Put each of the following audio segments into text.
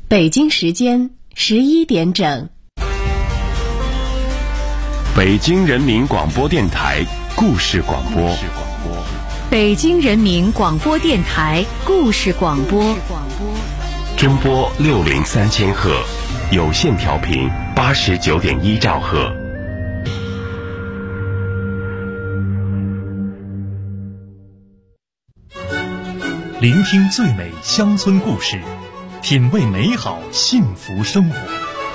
北京时间11点整。 北京人民广播电台故事广播。 北京人民广播电台故事广播。 中波603赫，有线调频89.1兆赫。 聆听最美乡村故事，品味美好幸福生活。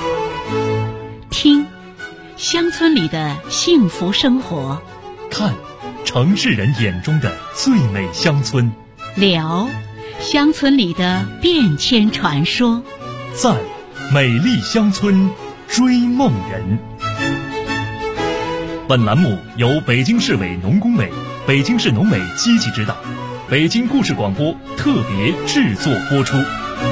听乡村里的幸福生活， 看城市人眼中的最美乡村， 聊乡村里的变迁传说， 赞美丽乡村追梦人。本栏目由北京市委农工委、北京市农委积极指导，北京故事广播特别制作播出。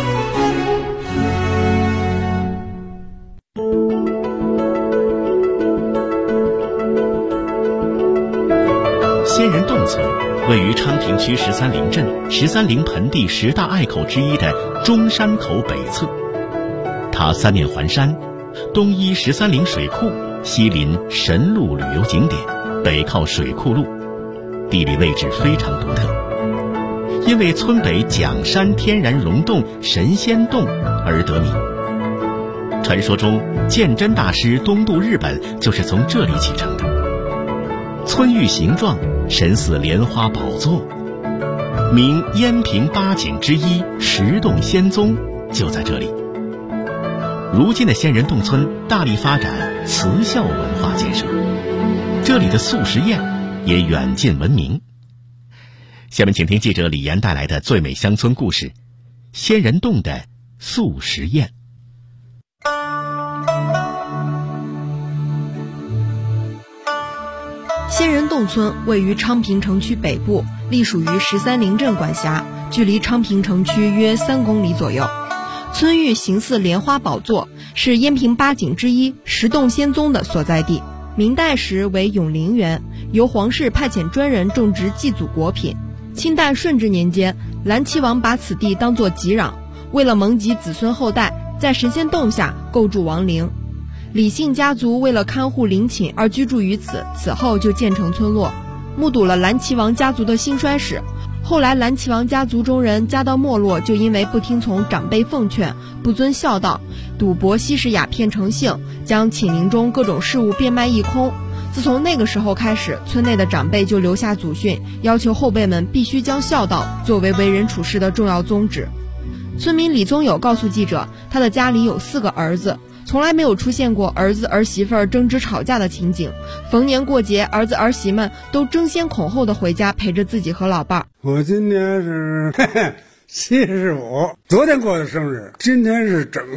仙人洞村位于昌平区13陵镇13陵盆地10大隘口之一的中山口北侧，它三面环山，东依13陵水库，西临神路旅游景点，北靠水库路，地理位置非常独特。因为村北蒋山天然溶洞神仙洞而得名。传说中鉴真大师东渡日本就是从这里启程的。村域形状神似莲花宝座，名燕平八景之一石洞仙踪就在这里。如今的仙人洞村大力发展慈孝文化建设，这里的素食宴也远近闻名。下面请听记者李岩带来的最美乡村故事：仙人洞的素食宴。 仙人洞村位于昌平城区北部，隶属于13陵镇管辖，距离昌平城区约3公里左右。村域形似莲花宝座，是燕平八景之一石洞仙踪的所在地。明代时为永陵园，由皇室派遣专人种植祭祖果品。清代顺治年间，蓝齐王把此地当作吉壤，为了蒙吉子孙后代，在神仙洞下构筑王陵。李姓家族为了看护陵寝而居住于此，此后就建成村落。目睹了蓝齐王家族的兴衰史，后来蓝齐王家族中人家道没落，就因为不听从长辈奉劝，不遵孝道，赌博吸食鸦片成性，将寝陵中各种事物变卖一空。自从那个时候开始，村内的长辈就留下祖训，要求后辈们必须将孝道作为为人处事的重要宗旨。村民李宗友告诉记者，他的家里有4个儿子，从来没有出现过儿子儿媳妇争执吵架的情景。逢年过节，儿子儿媳们都争先恐后的回家陪着自己和老伴儿。 我今年是75，昨天过的生日，今天是整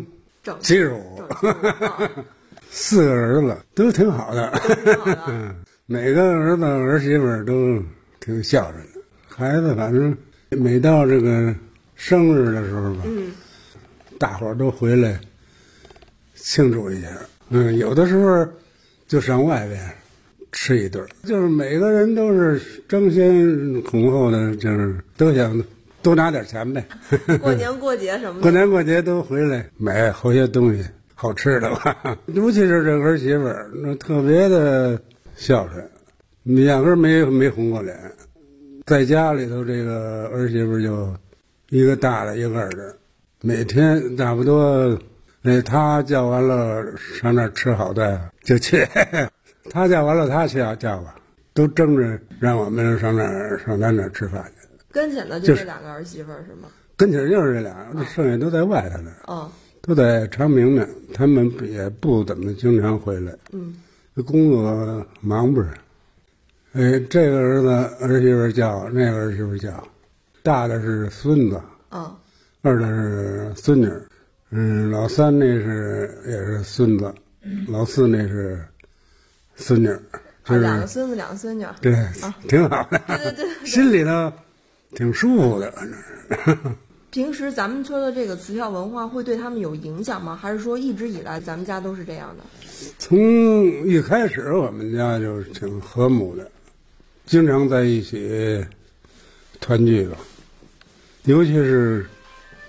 75。4个儿子都挺好的，每个儿子儿媳妇都挺孝顺的。孩子反正每到这个生日的时候吧，大伙儿都回来庆祝一下。有的时候就上外边吃一顿，就是每个人都是争先恐后的，就是都想多拿点钱呗。 过年过节什么的， 过年过节都回来买好些东西。好吃的吧，尤其是这个儿媳妇儿，那特别的孝顺，压根没红过脸。在家里头，这个儿媳妇就一个大的一个二的，每天差不多，他叫完了上那儿吃好的就去，他叫完了他去叫吧，都争着让我们上咱那儿吃饭去。 跟前的就这2个儿媳妇是吗？ 跟前就是这俩，剩下都在外头呢。 哦。 都在长明呢，他们也不怎么经常回来。工作忙不是？这个儿媳妇叫，那个儿媳妇叫，大的是孙子，二的是孙女，老三那是也是孙子，老四那是孙女，就是 2个孙子2个孙女， 对，挺好的， 对， 心里头挺舒服的，反正是。 平时咱们村的这个慈孝文化会对他们有影响吗？还是说一直以来咱们家都是这样的？ 从一开始我们家就是挺和睦的，经常在一起团聚吧。尤其是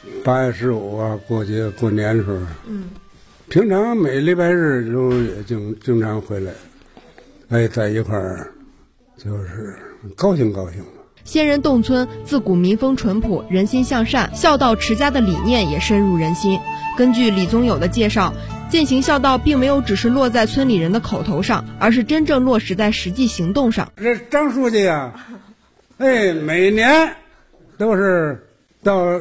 8月15啊，过节过年的时候，平常每礼拜日都也经常回来，在一块儿，就是高兴。 仙人洞村自古民风淳朴，人心向善，孝道持家的理念也深入人心。根据李宗友的介绍，践行孝道并没有只是落在村里人的口头上，而是真正落实在实际行动上。 这张书记啊，每年都是到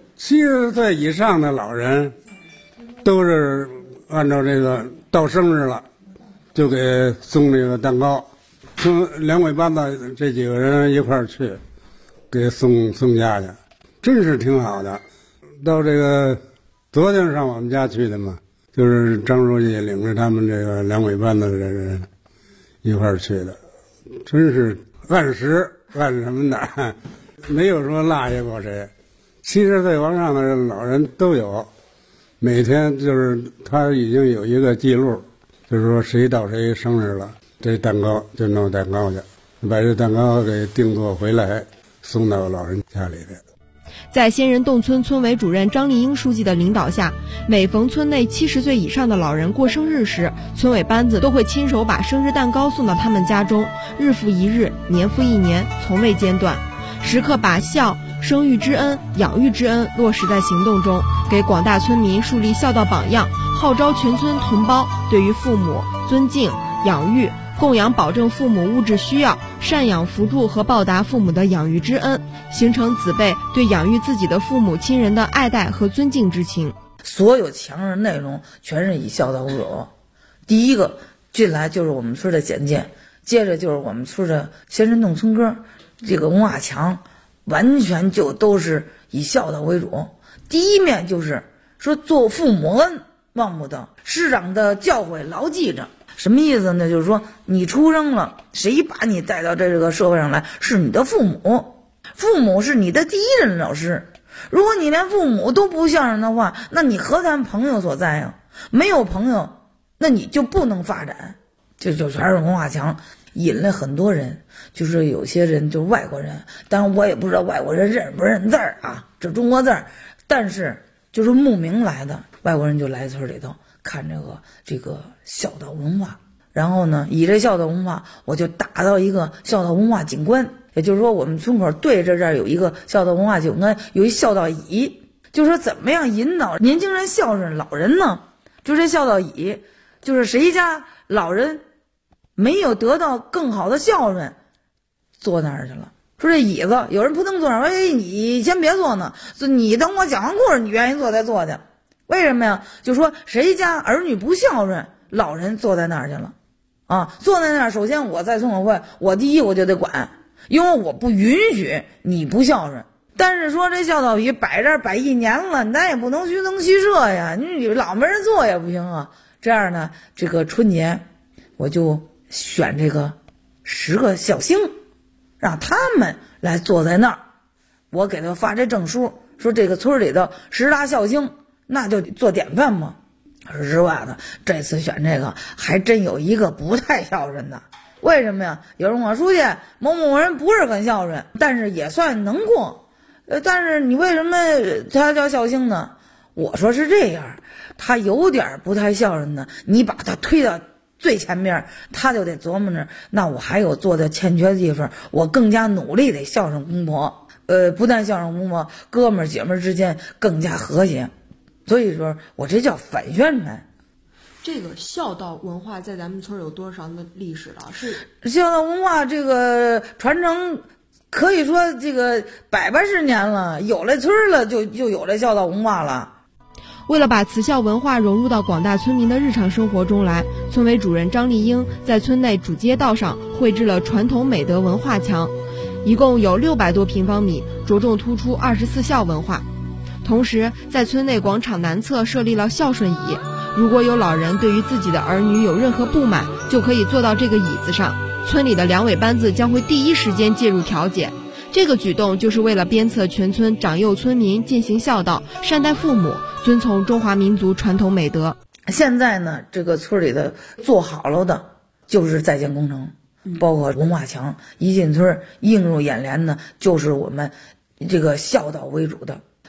70岁以上的老人，都是按照这个到生日了，就给送这个蛋糕。从两尾班子这几个人一块儿去，给送家去，真是挺好的。到这个昨天上我们家去的嘛，就是张书记领着他们这个两尾班子的人一块儿去的，真是按时按什么的，没有说落下过谁。70岁往上的老人都有，每天就是他已经有一个记录，就是说谁到谁生日了，这蛋糕就弄蛋糕去，把这蛋糕给定做回来，送到老人家里去。 在仙人洞村村委主任张立英书记的领导下，每逢村内70岁以上的老人过生日时，村委班子都会亲手把生日蛋糕送到他们家中，日复一日，年复一年，从未间断，时刻把孝、生育之恩、养育之恩落实在行动中，给广大村民树立孝道榜样，号召全村同胞对于父母尊敬、养育、供养保证父母物质需要，赡养扶助和报答父母的养育之恩，形成子辈对养育自己的父母亲人的爱戴和尊敬之情。 所有墙上的内容全是以孝道为主。第一个进来就是我们村的简介，接着就是我们村的仙人洞村歌，这个文化墙完全就都是以孝道为主。第一面就是说做父母恩，忘不得师长的教诲牢记着。什么意思呢？就是说你出生了，谁把你带到这个社会上来？是你的父母，父母是你的第一任老师。如果你连父母都不孝顺的话，那你何谈朋友所在呀？没有朋友，那你就不能发展。就全是文化墙，引了很多人，就是有些人就是外国人，当然我也不知道外国人认不认字儿啊，这中国字儿，但是就是慕名来的外国人就来村里头看这个孝道文化，然后呢，以这孝道文化，我就打造一个孝道文化景观。也就是说，我们村口对着这儿有一个孝道文化景观，有一孝道椅，就是说怎么样引导年轻人孝顺老人呢？就这孝道椅，就是谁家老人没有得到更好的孝顺，坐那儿去了。说这椅子有人扑腾坐那儿，你先别坐呢，你等我讲完故事，你愿意坐再坐去。为什么呀？就说谁家儿女不孝顺，老人坐在那儿去了啊，坐在那儿。首先我在村委会，我第一我就得管，因为我不允许你不孝顺。但是说这孝道椅摆这儿摆1年了，咱也不能虚增虚设呀，你老没人坐也不行啊。这样呢，这个春节我就选这个10个孝星，让他们来坐在那儿，我给他发这证书，说这个村里头10大孝星，那就做典范嘛。说实话的，这次选这个还真有一个不太孝顺的。为什么呀？有人我书记某某人不是很孝顺，但是也算能过。但是你为什么他叫孝星呢？我说是这样，他有点不太孝顺的，你把他推到最前面，他就得琢磨着，那我还有做的欠缺的地方，我更加努力得孝顺公婆。不但孝顺公婆，哥们儿姐们儿之间更加和谐。所以说我这叫反宣传。 这个孝道文化在咱们村有多少的历史了？是孝道文化这个传承，可以说这个180年了，有了村了就有了孝道文化了。 为了把慈孝文化融入到广大村民的日常生活中来，村委主任张立英在村内主街道上绘制了传统美德文化墙，一共有600多平方米，着重突出24孝文化。同时在村内广场南侧设立了孝顺椅，如果有老人对于自己的儿女有任何不满，就可以坐到这个椅子上，村里的两委班子将会第一时间介入调解。这个举动就是为了鞭策全村长幼村民践行孝道，善待父母，遵从中华民族传统美德。 现在呢，这个村里的做好了的就是在建工程，包括文化墙，一进村映入眼帘的就是我们这个孝道为主的。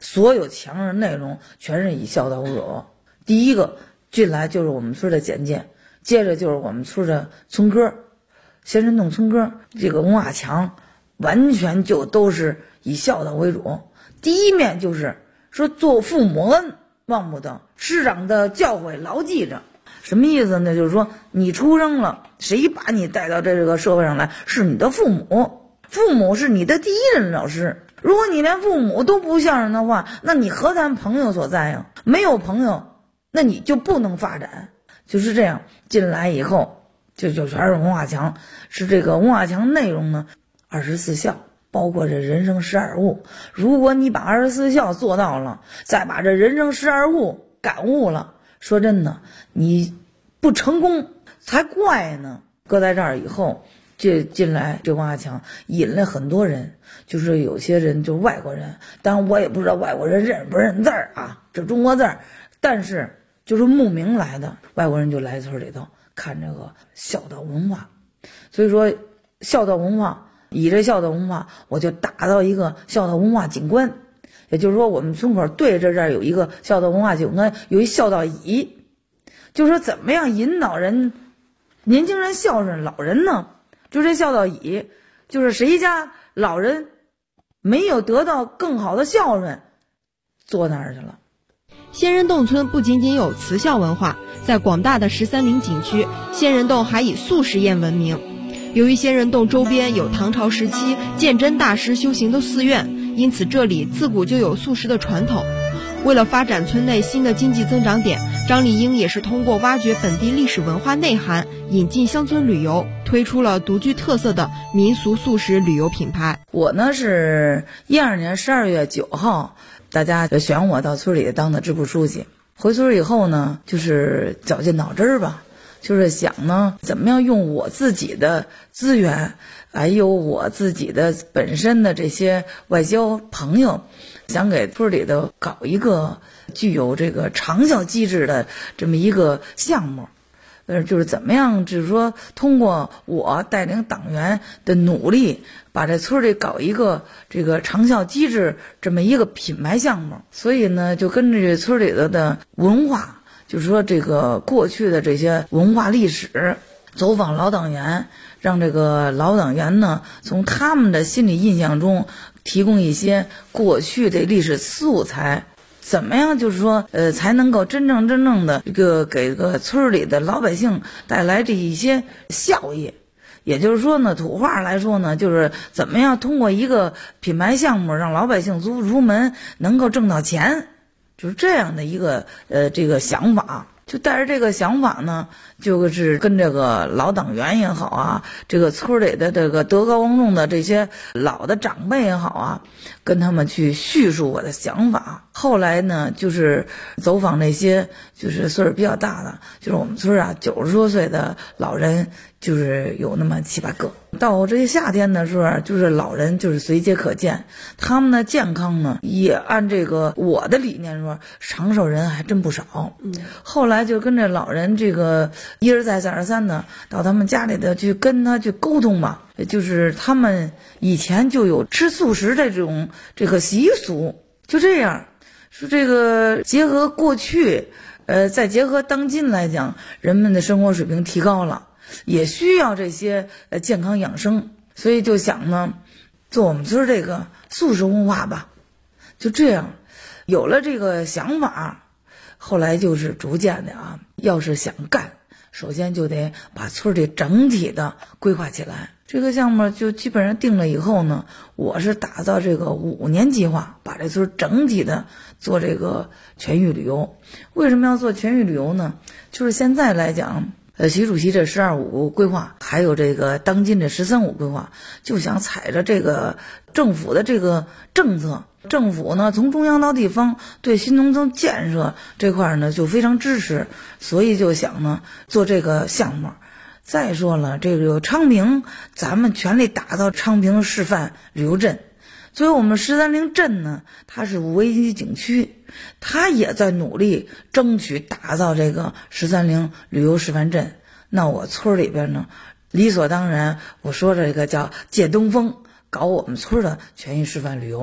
所有墙上的内容全是以孝道为主。第一个进来就是我们村的简介，接着就是我们村的村歌，先人洞村歌，这个文化墙完全就都是以孝道为主。第一面就是说做父母恩忘不得，师长的教诲牢记着。什么意思呢？就是说你出生了，谁把你带到这个社会上来？是你的父母，父母是你的第一任老师。如果你连父母都不孝顺的话，那你何谈朋友所在呀？没有朋友，那你就不能发展。就是这样，进来以后就全是文化墙。是这个文化墙内容呢，24孝，包括这人生12悟。如果你把24孝做到了，再把这人生12悟感悟了，说真的，你不成功才怪呢。搁在这儿以后，这进来这文化墙引了很多人，就是有些人就是外国人，当然我也不知道外国人认不认字儿啊，这中国字儿，但是就是慕名来的外国人就来村里头看这个孝道文化。所以说孝道文化，以这孝道文化我就打造一个孝道文化景观。也就是说我们村口对着这儿有一个孝道文化景观，有一孝道椅，就是说怎么样引导人年轻人孝顺老人呢？就这孝道椅，就是谁家老人没有得到更好的孝顺，坐那儿去了。 仙人洞村不仅仅有慈孝文化，在广大的13陵景区，仙人洞还以素食宴闻名。由于仙人洞周边有唐朝时期鉴真大师修行的寺院，因此这里自古就有素食的传统。为了发展村内新的经济增长点，张丽英也是通过挖掘本地历史文化内涵，引进乡村旅游，推出了独具特色的民俗素食旅游品牌。 我呢是12年12月9号，大家选我到村里当的支部书记。回村以后呢，就是绞尽脑汁吧，就是想呢怎么样用我自己的资源，还有我自己的本身的这些外交朋友，想给村里头搞一个具有这个长效机制的这么一个项目。就是怎么样，就是说通过我带领党员的努力，把这村里搞一个这个长效机制这么一个品牌项目。所以呢，就跟这村里头的文化，就是说这个过去的这些文化历史，走访老党员，让这个老党员呢从他们的心理印象中提供一些过去的历史素材。怎么样就是说才能够真正的这个给这个村里的老百姓带来这一些效益。也就是说呢，土话来说呢，就是怎么样通过一个品牌项目让老百姓足不出门能够挣到钱，就是这样的一个这个想法。就带着这个想法呢，就是跟这个老党员也好啊，这个村里的这个德高望重的这些老的长辈也好啊，跟他们去叙述我的想法。后来呢，就是走访那些就是岁数比较大的，就是我们村啊90多岁的老人，就是有那么7、8个。到这些夏天的时候，就是老人就是随街可见，他们的健康呢也按这个我的理念说，长寿人还真不少。后来就跟这老人这个一而再再而三的到他们家里的去跟他去沟通吧，就是他们以前就有吃素食的这个习俗，就这样说这个结合过去，再结合当今来讲，人们的生活水平提高了，也需要这些健康养生，所以就想呢做我们村这个素食文化吧。就这样有了这个想法，后来就是逐渐的啊，要是想干，首先就得把村里整体的规划起来。这个项目就基本上定了以后呢，我是打造这个5年计划，把这村整体的做这个全域旅游。为什么要做全域旅游呢？就是现在来讲，习主席这“12.5”规划，还有这个当今这“13.5”规划，就想踩着这个政府的这个政策，政府呢从中央到地方对新农村建设这块呢就非常支持，所以就想呢做这个项目。再说了，这个有昌平，咱们全力打造昌平示范旅游镇。所以我们13陵镇呢，它是5A级景区，它也在努力争取打造这个13陵旅游示范镇。那我村里边呢，理所当然，我说这个叫借东风，搞我们村的全域示范旅游。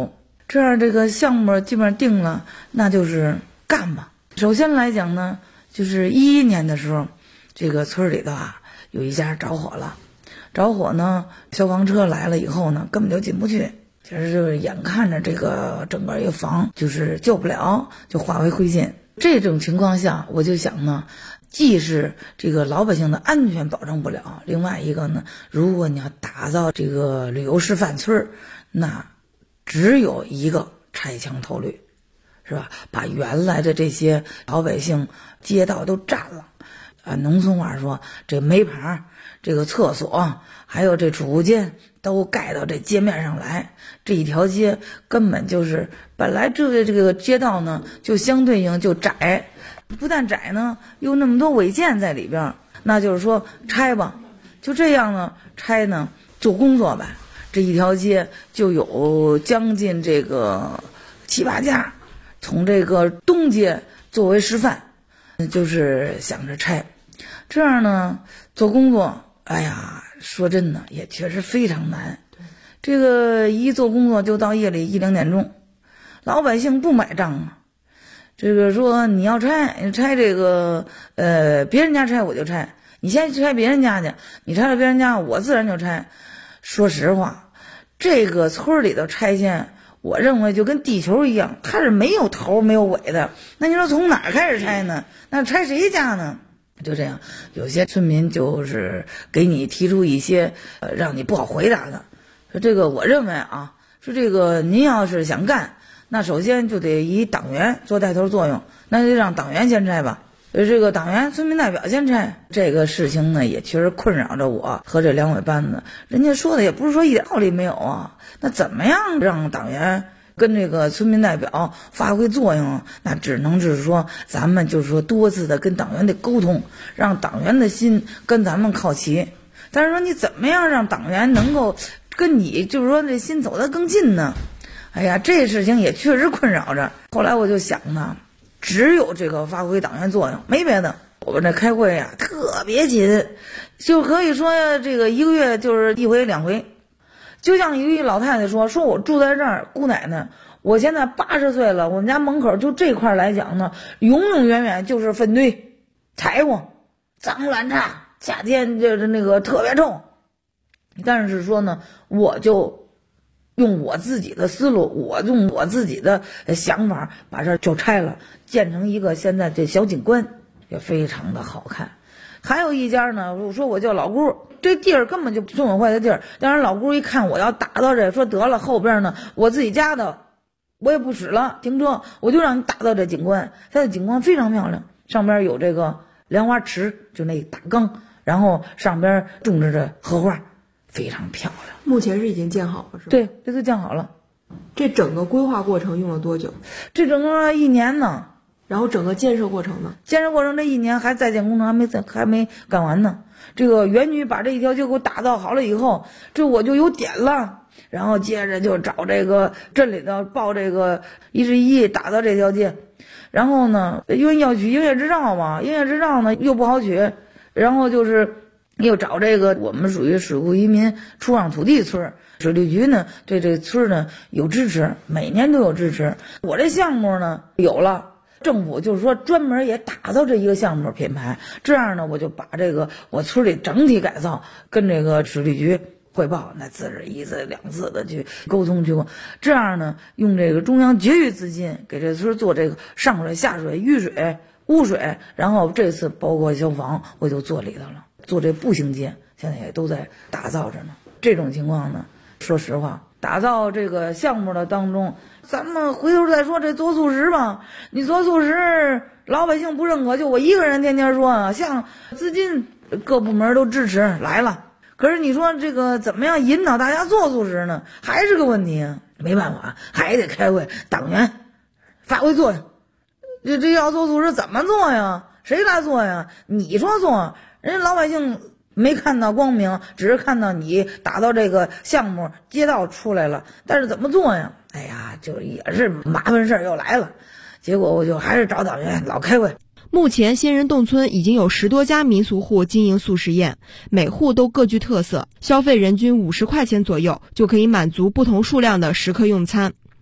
这样这个项目基本上定了，那就是干吧。首先来讲呢，就是11年的时候，这个村里头有一家着火了，着火呢，消防车来了以后呢，根本就进不去，就是眼看着这个整个一个房就是救不了，就化为灰烬。这种情况下，我就想呢，既是这个老百姓的安全保证不了，另外一个呢，如果你要打造这个旅游示范村，那只有一个拆墙投绿，是吧？把原来的这些老百姓街道都占了。农村话说，这煤盘、这个厕所还有这储物间都盖到这街面上来，这一条街根本就是本来这个街道呢就相对应就窄，不但窄呢又那么多违建在里边，那就是说拆吧，就这样呢拆呢做工作吧，这一条街就有将近这个7、8家，从这个东街作为示范，就是想着拆，这样呢做工作，哎呀，说真的也确实非常难。这个一做工作就到夜里1、2点钟，老百姓不买账啊。这个说你要拆这个别人家拆我就拆，你先拆别人家去，你拆了别人家我自然就拆。说实话，这个村里的拆迁，我认为就跟地球一样，它是没有头没有尾的。那你说从哪儿开始拆呢？那拆谁家呢？就这样，有些村民就是给你提出一些让你不好回答的。说这个我认为说这个您要是想干，那首先就得以党员做带头作用，那就让党员先拆吧。这个党员村民代表先拆。这个事情呢也确实困扰着我和这两委班子，人家说的也不是说一点道理没有那怎么样让党员跟这个村民代表发挥作用，那只能是说咱们就是说多次的跟党员的沟通，让党员的心跟咱们靠齐。但是说你怎么样让党员能够跟你就是说这心走得更近呢？哎呀，这事情也确实困扰着。后来我就想呢，只有这个发挥党员作用，没别的。我们这开会特别紧，就可以说这个1个月就是1回2回。就像有一老太太说我住在这儿，姑奶奶，我现在80岁了，我们家门口就这块来讲呢，永永远远就是粪堆、柴火、脏乱差，夏天就是那个特别臭。但是说呢，我就用我自己的思路，我用我自己的想法，把这就拆了，建成一个现在这小景观，也非常的好看。还有一家呢，我说我叫老姑，这地儿根本就村委会的地儿，但是老姑一看我要打到这，说得了，后边呢我自己家的我也不使了停车，我就让你打到这景观。它的景观非常漂亮，上边有这个莲花池，就那大缸，然后上边种着这荷花，非常漂亮。 目前是已经建好了是吧？ 对，这都建好了。 这整个规划过程用了多久？ 这整个1年呢。 然后整个建设过程呢？ 建设过程这1年还在建工程还没干完呢。这个园区把这一条街给我打造好了以后，这我就有点了，然后接着就找这个镇里头报这个111打造这条街，然后呢，因为要取营业执照嘛，营业执照呢又不好取，然后就是又找这个我们属于水库移民出让土地村，水利局呢对这村呢有支持，每年都有支持。我这项目呢有了。政府就是说专门也打造这一个项目品牌，这样呢我就把这个我村里整体改造跟这个水利局汇报，那自是1次2次的去沟通去过，这样呢用这个中央节约资金给这村做这个上水下水雨水污水，然后这次包括消防我就做里头了，做这步行街现在也都在打造着呢。这种情况呢，说实话打造这个项目的当中，咱们回头再说这做素食吧。你做素食，老百姓不认可，就我一个人天天说，像资金各部门都支持来了，可是你说这个怎么样引导大家做素食呢？还是个问题啊。没办法，还得开会，党员发挥作用。这要做素食怎么做呀？谁来做呀？你说做，人家老百姓没看到光明，只是看到你打到这个项目街道出来了，但是怎么做呀？哎呀，就也是麻烦事儿又来了。结果我就还是找党员老开会。 目前仙人洞村已经有10多家民俗户经营素食宴，每户都各具特色，消费人均50块钱左右就可以满足不同数量的食客用餐。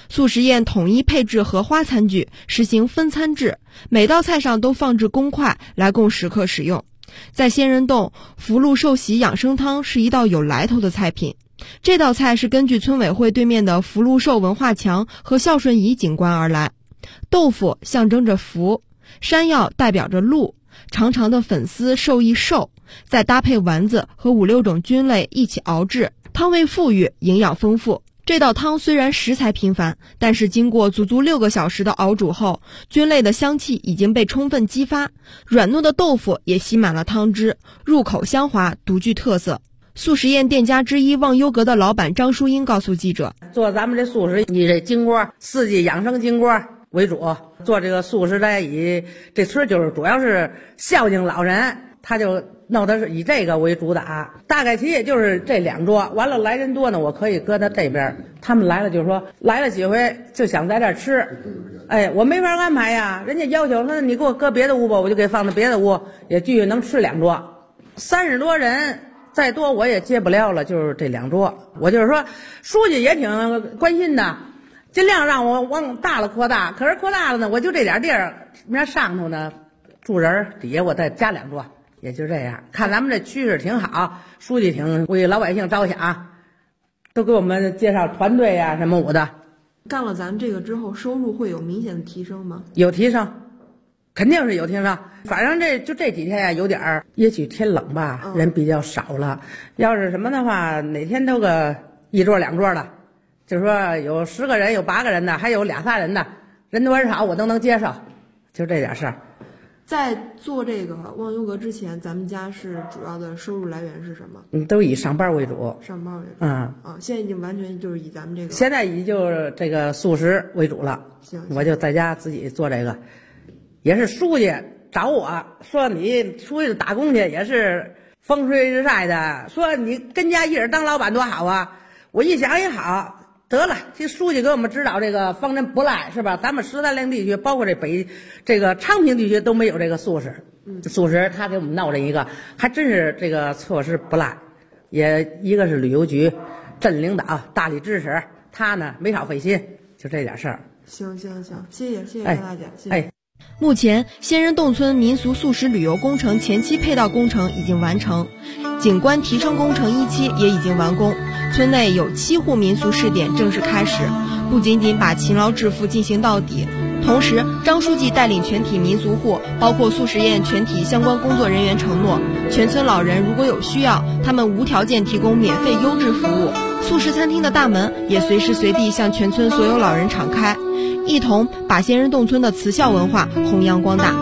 素食宴统一配置荷花餐具，实行分餐制，每道菜上都放置公筷来供食客使用。在仙人洞，福禄寿喜养生汤是一道有来头的菜品。这道菜是根据村委会对面的福禄寿文化墙和孝顺颐景观而来。豆腐象征着福，山药代表着禄，长长的粉丝授意寿，再搭配丸子和5、6种菌类一起熬制，汤味馥郁，营养丰富。这道汤虽然食材平凡，但是经过足足6个小时的熬煮后，菌类的香气已经被充分激发，软糯的豆腐也吸满了汤汁，入口香滑，独具特色。素食宴店家之一忘忧阁的老板张淑英告诉记者， 做咱们这素食以这金锅四季养生金锅为主，做这个素食的以这村就是主要是孝敬老人，他就弄的是以这个为主打，大概其也就是这2桌，完了来人多呢，我可以搁到这边，他们来了就是说来了几回就想在这儿吃，哎，我没法安排呀，人家要求说你给我搁别的屋吧，我就给放到别的屋，也继续能吃2桌，30多人。再多我也接不了了，就是这2桌。我就是说，书记也挺关心的，尽量让我往大了扩大。可是扩大了呢，我就这点地儿，明儿上头呢住人，底下我再加2桌，也就这样。看咱们这趋势挺好，书记挺为老百姓着想，都给我们介绍团队呀什么的。 干了咱这个之后，收入会有明显的提升吗？ 有提升。肯定是有提升，反正这几天呀，有点儿，也许天冷吧，人比较少了。要是什么的话，哪天都个1桌2桌的，就是说有10个人，有8个人的，还有2、3人的，人多人少我都能接受，就这点事儿。 在做这个忘忧阁之前，咱们家是主要的收入来源是什么？ 都以上班为主。 上班为主。现在已经完全就是以咱们这个。 现在以就这个素食为主了。 行， 我就在家自己做这个。也是书记找我说你出去打工去，也是风吹日晒的，说你跟家一人当老板多好啊！我一想也好，得了，这书记给我们指导这个方针不赖，是吧？咱们13陵地区，包括这个昌平地区都没有这个素食，素食他给我们闹这一个，还真是这个措施不赖。也一个是旅游局、镇领导大力支持，他呢没少费心，就这点事儿。 行，谢谢张大姐，谢谢。 目前，仙人洞村民俗素食旅游工程前期配套工程已经完成，景观提升工程1期也已经完工。村内有7户民俗试点正式开始，不仅仅把勤劳致富进行到底，同时张书记带领全体民俗户，包括素食宴全体相关工作人员承诺，全村老人如果有需要，他们无条件提供免费优质服务。素食餐厅的大门也随时随地向全村所有老人敞开，一同把仙人洞村的慈孝文化弘扬光大。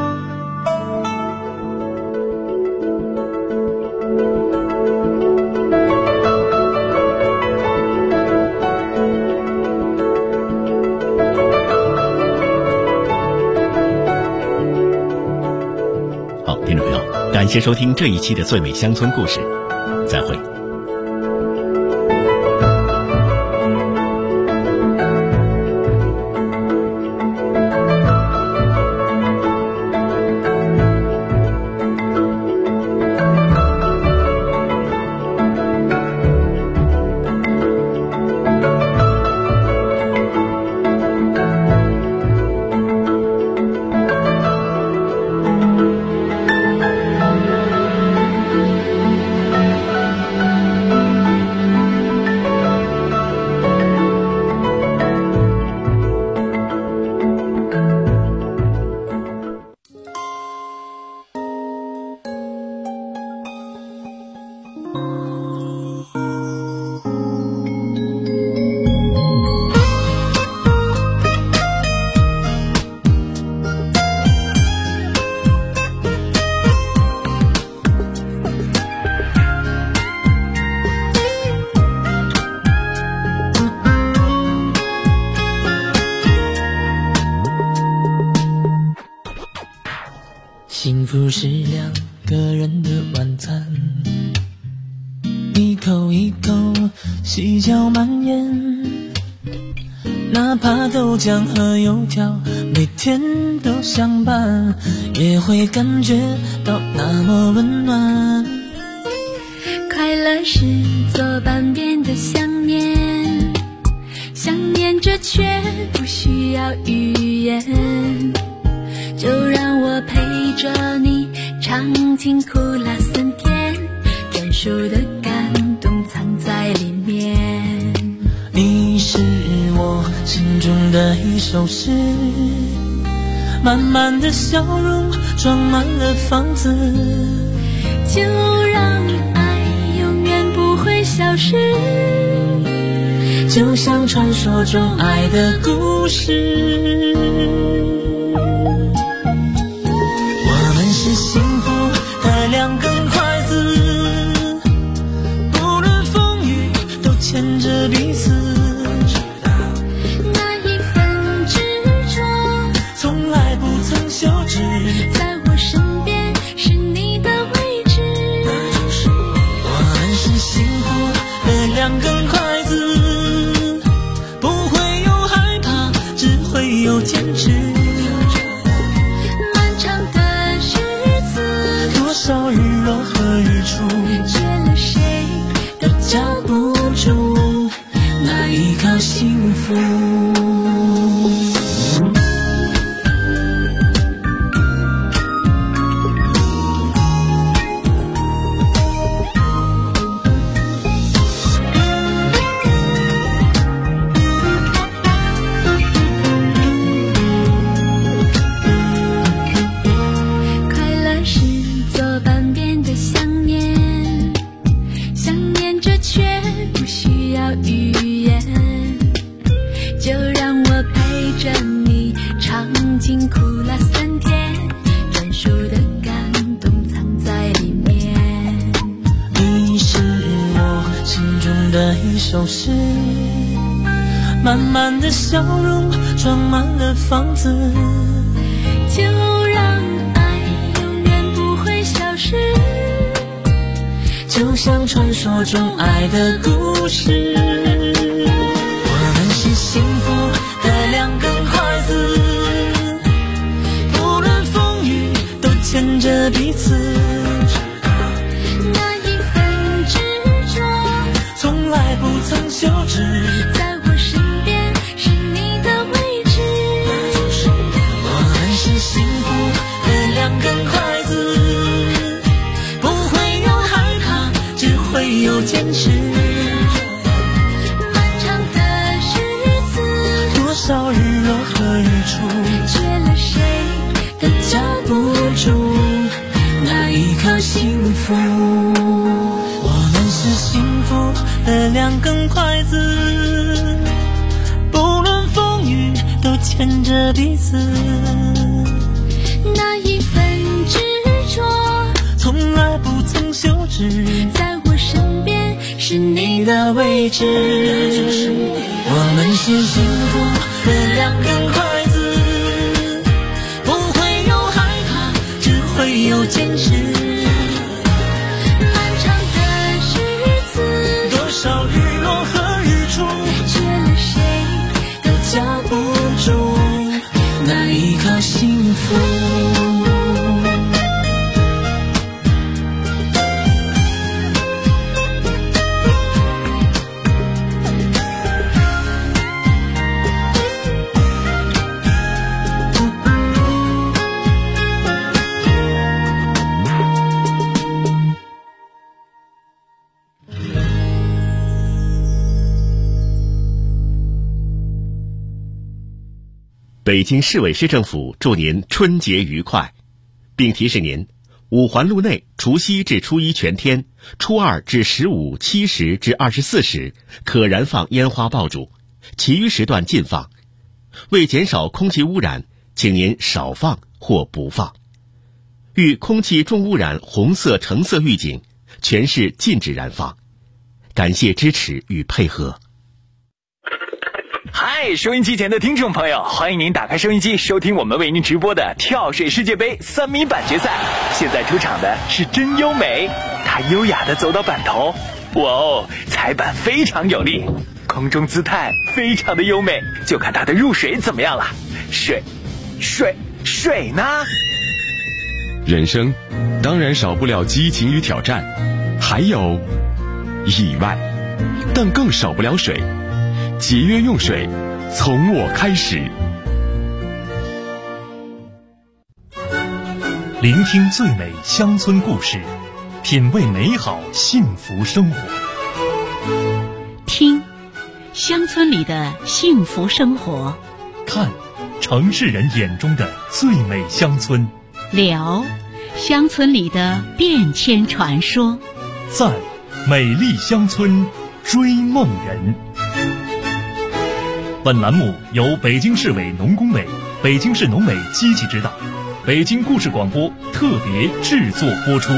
好，听众朋友，感谢收听这一期的最美乡村故事，再会。 幸福是2个人的晚餐，一口一口细嚼慢咽，哪怕豆浆和油条每天都相伴，也会感觉到那么温暖。 快乐是左半边的想念， 想念着却不需要语言，就让我陪着你尝尽苦辣酸甜，专属的感动藏在里面。 你是我心中的一首诗，满满的笑容装满了房子， 就让爱永远不会消失， 就像传说中爱的故事。我们是幸福的两根筷子，不论风雨都牵着彼此， 那一份执着从来不曾休止， 在我身边是你的位置。 我们是幸福的两根筷子，不会有害怕，只会有坚持。 漫长的日子， 多少日落和日出， 缺了谁都叫不住那一刻幸福。满满的笑容装满了房子， 就让爱永远不会消失， 就像传说中爱的故事。我们是幸福的两根筷子，不论风雨都牵着彼此， 那一份执着从来不曾休止， 在我身边是你的位置。 我们是幸福的两根筷子，不会有害怕，只会有坚持。 漫长的日子， 多少日落和日出， 缺了谁都叫不住那一刻幸福。我们是幸福的两根筷子，不论风雨都牵着彼此， 那一份执着从来不曾休止， 在我身边是你的位置。我们是幸福的两根筷子，不会有害怕，只会有坚持。 漫长的日子， 多少日落和日出， 缺了谁都叫不住那一刻幸福。 北京市委市政府祝您春节愉快，并提示您，五环路内除夕至初一全天，初二至15、7时至24时可燃放烟花爆竹，其余时段禁放。为减少空气污染，请您少放或不放。遇空气重污染红色、橙色预警，全市禁止燃放。感谢支持与配合。 嗨，收音机前的听众朋友，欢迎您打开收音机，收听我们为您直播的跳水世界杯3米板决赛。现在出场的是真优美，她优雅地走到板头，哇哦，踩板非常有力，空中姿态非常的优美，就看她的入水怎么样了。水呢？ 人生当然少不了激情与挑战，还有意外，但更少不了水。 节约用水，从我开始。 聆听最美乡村故事，品味美好幸福生活。 听乡村里的幸福生活， 看城市人眼中的最美乡村， 聊乡村里的变迁传说， 在美丽乡村追梦人。本栏目由北京市委农工委、北京市农委积极指导，北京故事广播特别制作播出。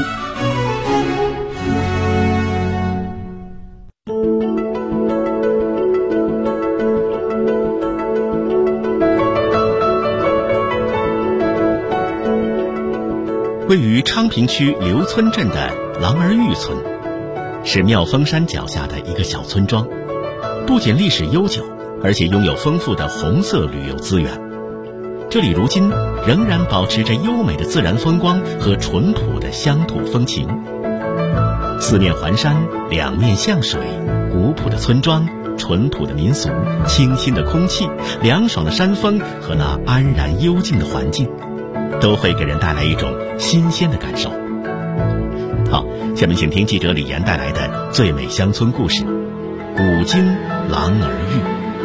位于昌平区刘村镇的狼儿峪村，是妙峰山脚下的一个小村庄，不仅历史悠久，而且拥有丰富的红色旅游资源。这里如今仍然保持着优美的自然风光和淳朴的乡土风情。四面环山，两面向水，古朴的村庄，淳朴的民俗，清新的空气，凉爽的山风和那安然幽静的环境，都会给人带来一种新鲜的感受。好，下面请听记者李岩带来的最美乡村故事——古今狼儿峪。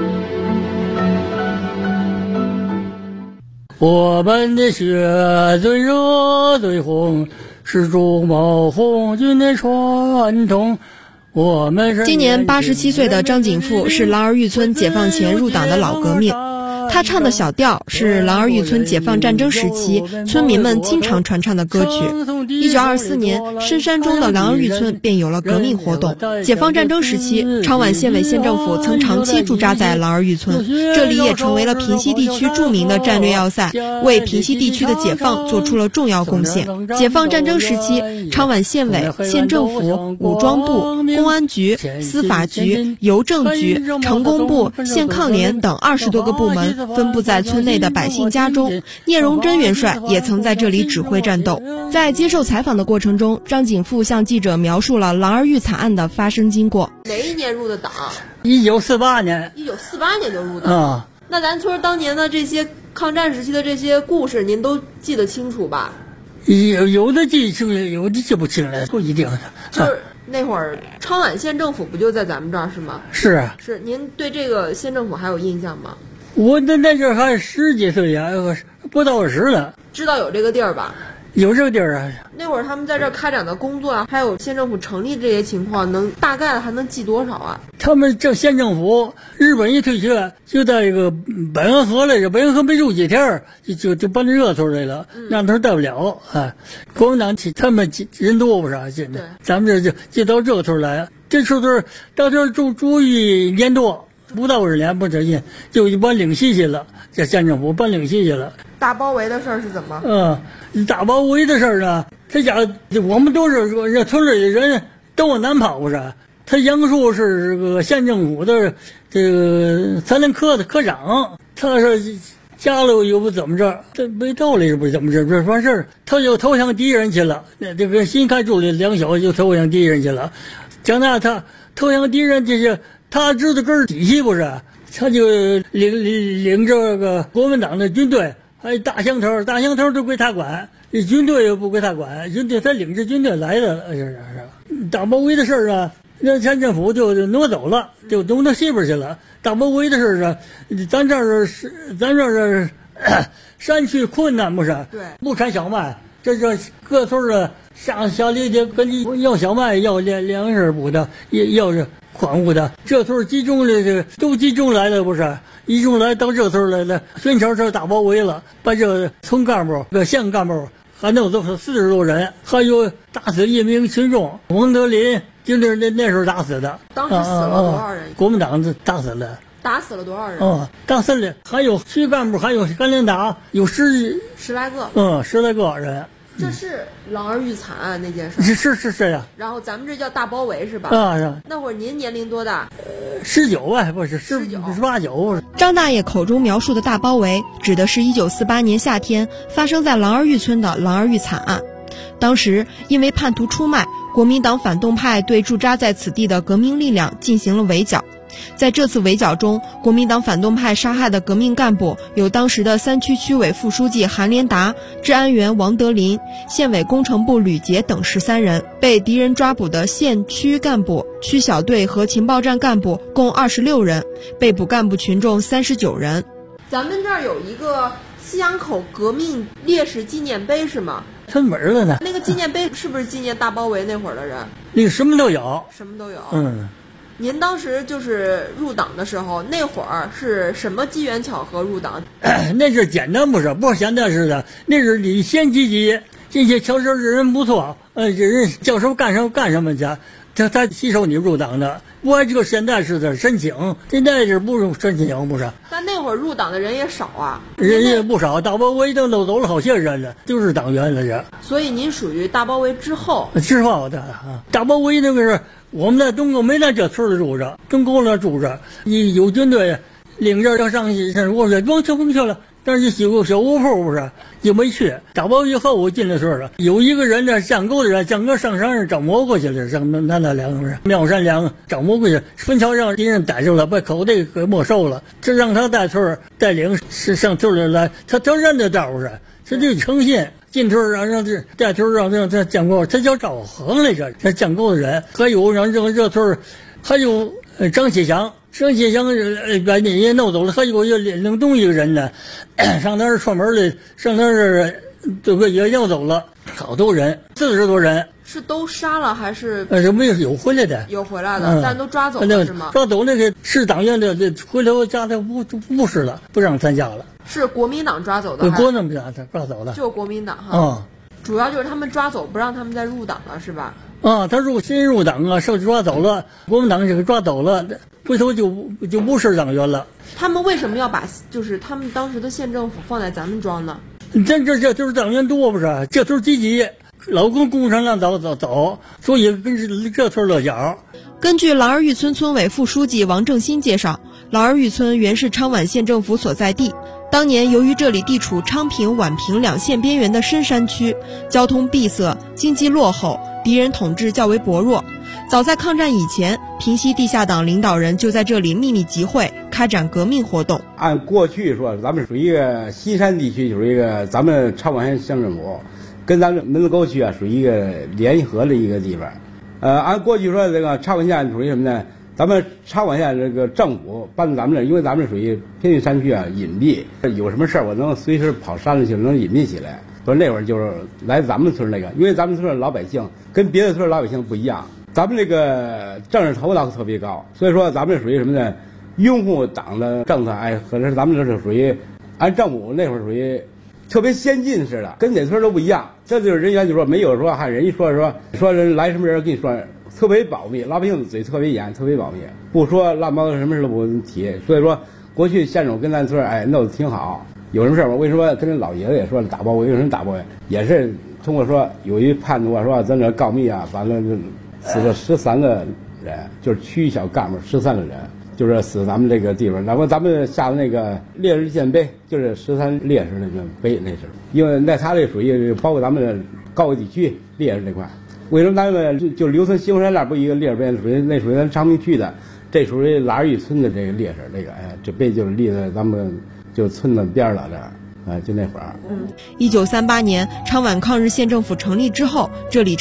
我们的血最热最红，是朱毛红军的传统。我们是今年87岁的张景富是狼儿峪村解放前入党的老革命。他唱的小调是狼儿峪村解放战争时期村民们经常传唱的歌曲。1924年，深山中的狼儿峪村便有了革命活动。解放战争时期，昌宛县委县政府曾长期驻扎在狼儿峪村，这里也成为了平西地区著名的战略要塞，为平西地区的解放做出了重要贡献。解放战争时期，昌宛县委、县政府、武装部、公安局、司法局、邮政局、城工部、县抗联等20多个部门分布在村内的百姓家中。聂荣臻元帅也曾在这里指挥战斗。在接受采访的过程中，张景富向记者描述了狼儿峪惨案的发生经过。 哪一年入的党 ？1948年。 1948年就入党啊。那咱村当年的这些抗战时期的这些故事，您都记得清楚吧？ 有的记清，有的记不清了，不一定的。 就是那会儿昌宛县政府不就在咱们这儿是吗？ 是啊。 是，您对这个县政府还有印象吗？ 我那阵还10几岁呀，不到20了。 知道有这个地儿吧？ 有这个地儿啊。 那会儿他们在这儿开展的工作啊，还有县政府成立这些情况，大概还能记多少啊？ 他们这县政府，日本一退学，就在这个北安河来着，北安河没住几天，就搬到这头来了，那头待不了啊。国民党他们人多不是？现在咱们这就到这头来，这时候到这住1年多。不到20年不这劲，就搬领西去了。这县政府搬领西去了。 大包围的事儿是怎么？ 大包围的事儿呢？他家我们都是这村里人都往南跑是。他杨树是这个县政府的这个3连科的科长，他是家里又不怎么着，这没道理是不怎么着，这完事儿他就投降敌人去了。这个新开住的2小就投降敌人去了。将来他投降敌人这些。他知道根儿底细不是？他就领这个国民党的军队，还有大乡头都归他管，军队也不归他管，军队他领着军队来的，是。大包围的事儿呢，那县政府就挪走了，就挪到西边去了。大包围的事儿呢，咱这是山区困难不是？ 对， 不产小麦，这各村的下里的跟你要小麦，要粮食补的，要是。矿物的这村集中的这都集中来了不是？集中来到这村来了，孙桥这大包围了，把这村干部、县干部还弄走40多人，还有打死1名群众，王德林就那时候打死的。 当时死了多少人？ 国民党打死了。 打死了多少人？ 打死了，还有区干部，还有干领导，有十来个。 10来个人。 这是狼儿峪惨案那件事。 是呀。 然后咱们这叫大包围是吧？ 是。 那会儿您年龄多大 ？19吧，不是18、19。 张大爷口中描述的大包围，指的是1948年夏天发生在狼儿峪村的狼儿峪惨案。当时因为叛徒出卖，国民党反动派对驻扎在此地的革命力量进行了围剿。 在这次围剿中，国民党反动派杀害的革命干部有当时的3区区委副书记韩连达、治安员王德林、县委工程部吕杰等13人，被敌人抓捕的县区干部、区小队和情报站干部共26人，被捕干部群众39人。 咱们这儿有一个西洋口革命烈士纪念碑是吗？ 他门了呢。 那个纪念碑是不是纪念大包围那会儿的人？ 那个什么都有， 什么都有。 您当时就是入党的时候，那会儿是什么机缘巧合入党？ 那是简单不是现在似的，那是你先积极，这些瞧这人不错，这人叫什么干什么去，他吸收你入党的。我这个现在是的申请，现在是不用申请不是？ 但那会儿入党的人也少啊， 人也不少，大包围都走了好些人了，就是党员了这。 所以您属于大包围之后的大包围那个是我们在东沟没在这村里住着，东沟那住着，有军队领着要上我说往去了。但是小屋铺不是就没去，大包围后我进了村了。有一个人呢，上沟的人，上山上找蘑菇去了，上那两个人，妙山梁找蘑菇去，分桥让敌人逮住了，把口袋给没收了，这让他带村带领上村里来，他认得道是，这就诚信。进村让这带村让这降沟，他叫赵恒来着，这降沟的人，还有让这村还有张启祥把那也弄走了，还有领东一个人呢，上那儿串门的，上那儿这个也要走了，好多人，40多人。 是都杀了还是？ 没有回来的， 有回来的，但都抓走了是吗？ 抓走那个是党员的，回头家的不是了，不让参加了。 是国民党抓走的， 国民党抓走的， 就国民党哈。主要就是他们抓走，不让他们再入党了，是吧？ 他新入党啊，受抓走了，国民党这个抓走了，回头就不是党员了。 他们为什么要把就是他们当时的县政府放在咱们庄呢？ 这都是党员多不是？这都是积极，老公共产党走，所以跟这村落脚。 根据狼儿峪村村委副书记王正新介绍，狼儿峪村原是昌宛县政府所在地。当年由于这里地处昌平、宛平2县边缘的深山区，交通闭塞，经济落后，敌人统治较为薄弱。早在抗战以前，平西地下党领导人就在这里秘密集会，开展革命活动。 按过去说，咱们属于一个西山地区，属于一个咱们昌宛县乡政府，跟咱们门子沟区啊属于一个联合的一个地方。按过去说，这个昌宛县属于什么呢？咱们昌宛县这个政府搬到咱们这，因为咱们属于偏远山区啊，隐蔽，有什么事儿我能随时跑山里去，能隐蔽起来。所以那会儿就是来咱们村那个，因为咱们村的老百姓跟别的村老百姓不一样，咱们这个政治头脑特别高，所以说咱们属于什么呢？拥护党的政策，可是咱们这是属于按政府那会儿属于特别先进似的，跟哪村都不一样。这就是人员就说没有说还人一说人来什么人跟你说。特别保密，老百姓的嘴特别严，特别保密，不说乱毛什么事都不提。所以说，过去县长跟咱村弄得挺好。有什么事我为什么跟老爷子也说打包围？为什么打包围？也是通过说有一叛徒说咱这告密啊，完了死了13个人，就是区小干部13个人，就是死咱们这个地方。然后咱们下的那个烈士纪念碑，就是13烈士那个碑，那是因为那他这属于包括咱们高危地区烈士这块。为什么咱们就刘村西红山那不一个烈士碑，属于咱昌平区的，这属于狼儿峪村的这个烈士，这碑就是立在咱们就村子边了这，就那会儿。 1938年昌宛抗日县政府成立之后，这里